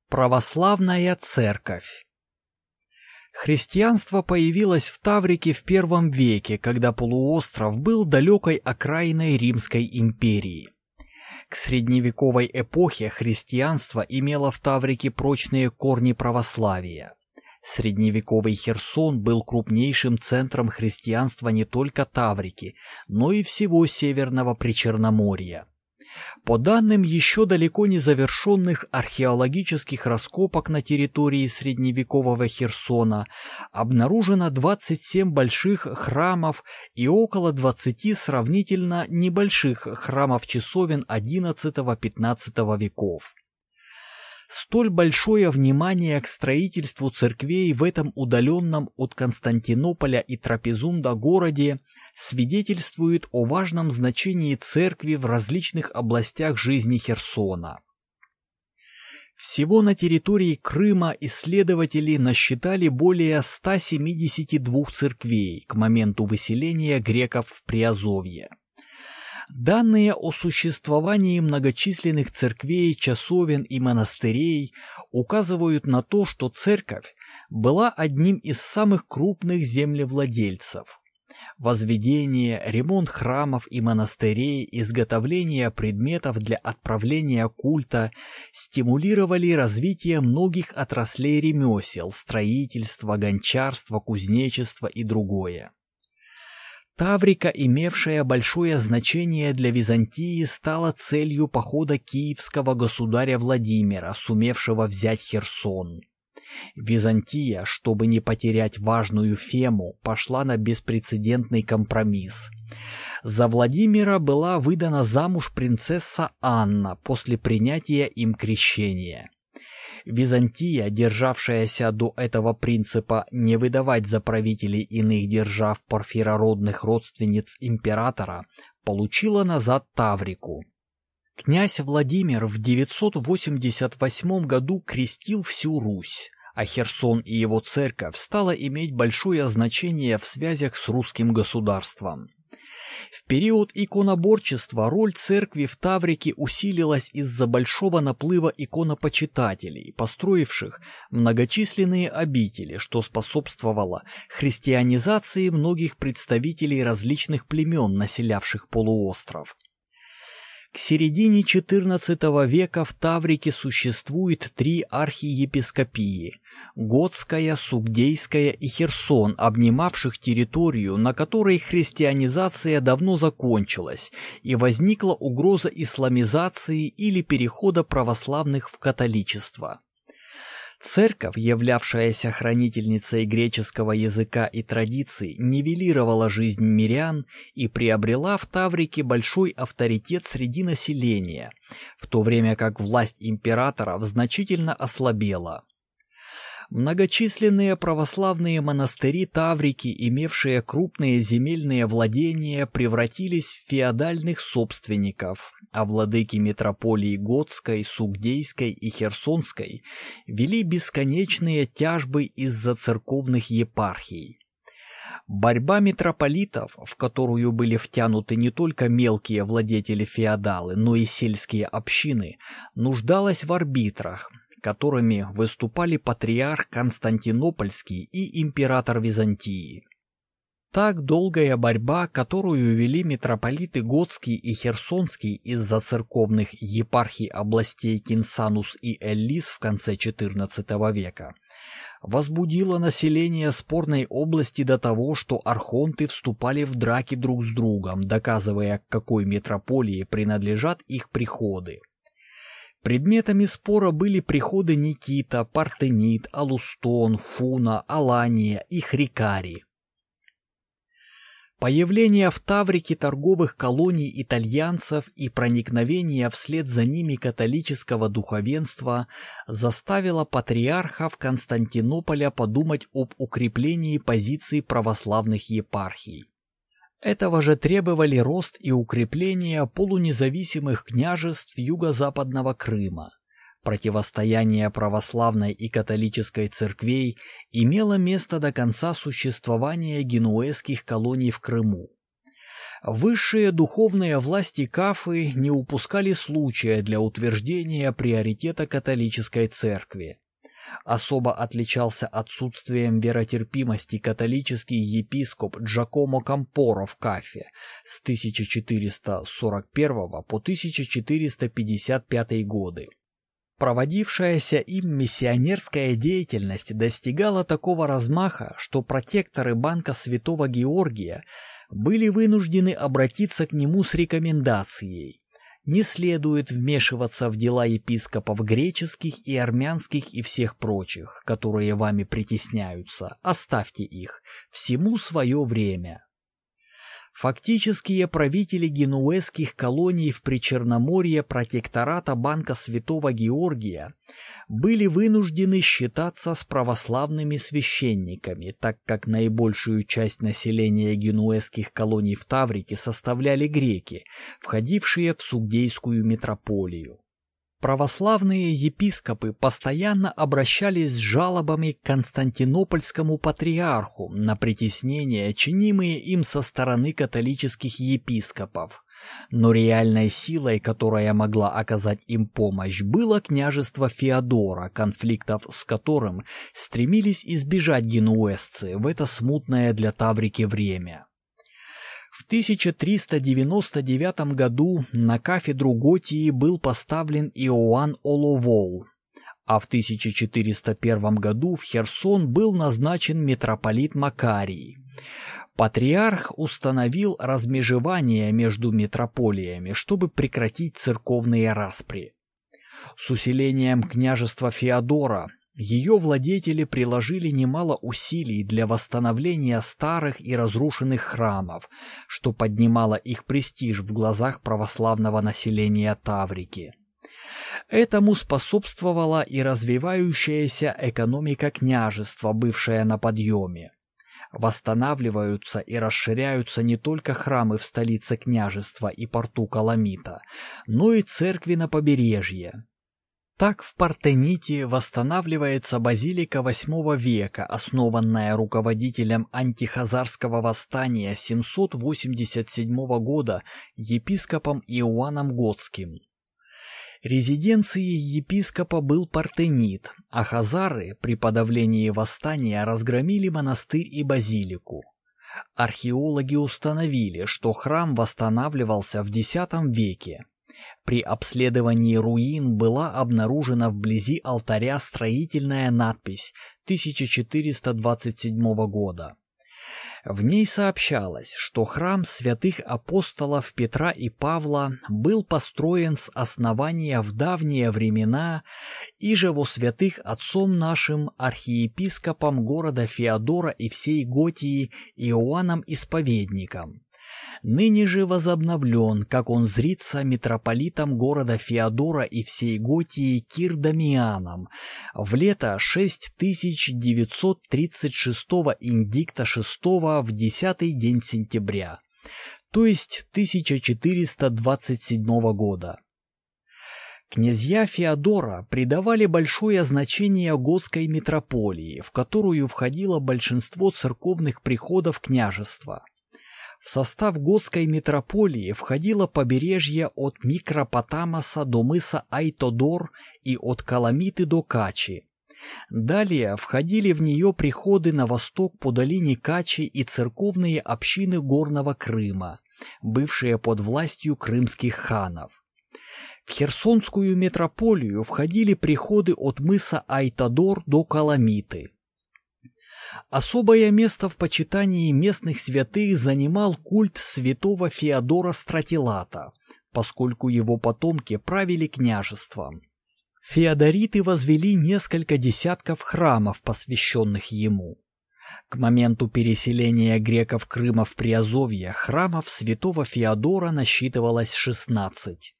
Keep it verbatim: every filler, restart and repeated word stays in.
Православная церковь. Христианство появилось в Таврике в первом веке, когда полуостров был далекой окраиной Римской империи. К средневековой эпохе христианство имело в Таврике прочные корни православия. Средневековый Херсон был крупнейшим центром христианства не только Таврики, но и всего Северного Причерноморья. По данным еще далеко не завершенных археологических раскопок на территории средневекового Херсона, обнаружено двадцать семь больших храмов и около двадцати сравнительно небольших храмов-часовен одиннадцатого-пятнадцатого веков. Столь большое внимание к строительству церквей в этом удаленном от Константинополя и Трапезунда городе свидетельствует о важном значении церкви в различных областях жизни Херсона. Всего на территории Крыма исследователи насчитали более ста семидесяти двух церквей к моменту выселения греков в Приазовье. Данные о существовании многочисленных церквей, часовен и монастырей указывают на то, что церковь была одним из самых крупных землевладельцев. Возведение, ремонт храмов и монастырей, изготовление предметов для отправления культа стимулировали развитие многих отраслей ремесел, строительства, гончарства, кузнечества и другое. Таврика, имевшая большое значение для Византии, стала целью похода киевского государя Владимира, сумевшего взять Херсон. Византия, чтобы не потерять важную Фему, пошла на беспрецедентный компромисс. За Владимира была выдана замуж принцесса Анна после принятия им крещения. Византия, державшаяся до этого принципа не выдавать за правителей иных держав порфирородных родственниц императора, получила назад Таврику. Князь Владимир в девятьсот восемьдесят восьмом году крестил всю Русь, а Херсон и его церковь стало иметь большое значение в связях с русским государством. В период иконоборчества роль церкви в Таврике усилилась из-за большого наплыва иконопочитателей, построивших многочисленные обители, что способствовало христианизации многих представителей различных племен, населявших полуостров. К середине четырнадцатого века в Таврике существует три архиепископии – Готская, Сугдейская и Херсон, обнимавших территорию, на которой христианизация давно закончилась, и возникла угроза исламизации или перехода православных в католичество. Церковь, являвшаяся хранительницей греческого языка и традиций, нивелировала жизнь мирян и приобрела в Таврике большой авторитет среди населения, в то время как власть императоров значительно ослабела. Многочисленные православные монастыри Таврики, имевшие крупные земельные владения, превратились в феодальных собственников, а владыки метрополий Готской, Сугдейской и Херсонской вели бесконечные тяжбы из-за церковных епархий. Борьба митрополитов, в которую были втянуты не только мелкие владетели-феодалы, но и сельские общины, нуждалась в арбитрах, которыми выступали патриарх Константинопольский и император Византии. Так долгая борьба, которую вели митрополиты Готский и Херсонский из-за церковных епархий областей Кинсанус и Эллис в конце четырнадцатого века, возбудила население спорной области до того, что архонты вступали в драки друг с другом, доказывая, к какой митрополии принадлежат их приходы. Предметами спора были приходы Никита, Партенит, Алустон, Фуна, Алания и Хрикари. Появление в Таврике торговых колоний итальянцев и проникновение вслед за ними католического духовенства заставило патриархов Константинополя подумать об укреплении позиций православных епархий. Этого же требовали рост и укрепление полунезависимых княжеств юго-западного Крыма. Противостояние православной и католической церквей имело место до конца существования генуэзских колоний в Крыму. Высшие духовные власти Кафы не упускали случая для утверждения приоритета католической церкви. Особо отличался отсутствием веротерпимости католический епископ Джакомо Кампоро в Кафе с тысяча четыреста сорок первого по тысяча четыреста пятьдесят пятый годы. Проводившаяся им миссионерская деятельность достигала такого размаха, что протекторы Банка Святого Георгия были вынуждены обратиться к нему с рекомендацией: не следует вмешиваться в дела епископов греческих и армянских и всех прочих, которые вами притесняются, оставьте их, всему свое время. Фактические правители генуэзских колоний в Причерноморье протектората Банка Святого Георгия были вынуждены считаться с православными священниками, так как наибольшую часть населения генуэзских колоний в Таврике составляли греки, входившие в Сугдейскую митрополию. Православные епископы постоянно обращались с жалобами к Константинопольскому патриарху на притеснения, чинимые им со стороны католических епископов, но реальной силой, которая могла оказать им помощь, было княжество Феодора, конфликтов с которым стремились избежать генуэзцы в это смутное для Таврики время. В тысяча триста девяносто девятом году на кафедру Готии был поставлен Иоанн Оловол, а в тысяча четыреста первом году в Херсон был назначен митрополит Макарий. Патриарх установил размежевание между митрополиями, чтобы прекратить церковные распри. С усилением княжества Феодора ее владетели приложили немало усилий для восстановления старых и разрушенных храмов, что поднимало их престиж в глазах православного населения Таврики. Этому способствовала и развивающаяся экономика княжества, бывшая на подъеме. Восстанавливаются и расширяются не только храмы в столице княжества и порту Каламита, но и церкви на побережье. Так в Партените восстанавливается базилика восьмого века, основанная руководителем антихазарского восстания семьсот восемьдесят седьмого года епископом Иоанном Готским. Резиденцией епископа был Партенит, а хазары при подавлении восстания разгромили монастырь и базилику. Археологи установили, что храм восстанавливался в десятом веке. При обследовании руин была обнаружена вблизи алтаря строительная надпись тысяча четыреста двадцать седьмого года. В ней сообщалось, что храм святых апостолов Петра и Павла был построен с основания в давние времена и же во святых отцом нашим архиепископом города Феодора и всей Готии Иоанном Исповедником. Ныне же возобновлен, как он зрится митрополитом города Феодора и всей Готии Кир Дамианом в лето шесть тысяч девятьсот тридцать шестого индикта шестого в десятый день сентября, то есть тысяча четыреста двадцать седьмого года. Князья Феодора придавали большое значение готской митрополии, в которую входило большинство церковных приходов княжества. В состав готской митрополии входило побережье от Микропотамоса до мыса Айтодор и от Каламиты до Качи. Далее входили в нее приходы на восток по долине Качи и церковные общины Горного Крыма, бывшие под властью крымских ханов. В Херсонскую митрополию входили приходы от мыса Айтодор до Каламиты. Особое место в почитании местных святых занимал культ святого Феодора Стратилата, поскольку его потомки правили княжеством. Феодориты возвели несколько десятков храмов, посвященных ему. К моменту переселения греков Крыма в Приазовье храмов святого Феодора насчитывалось шестнадцать.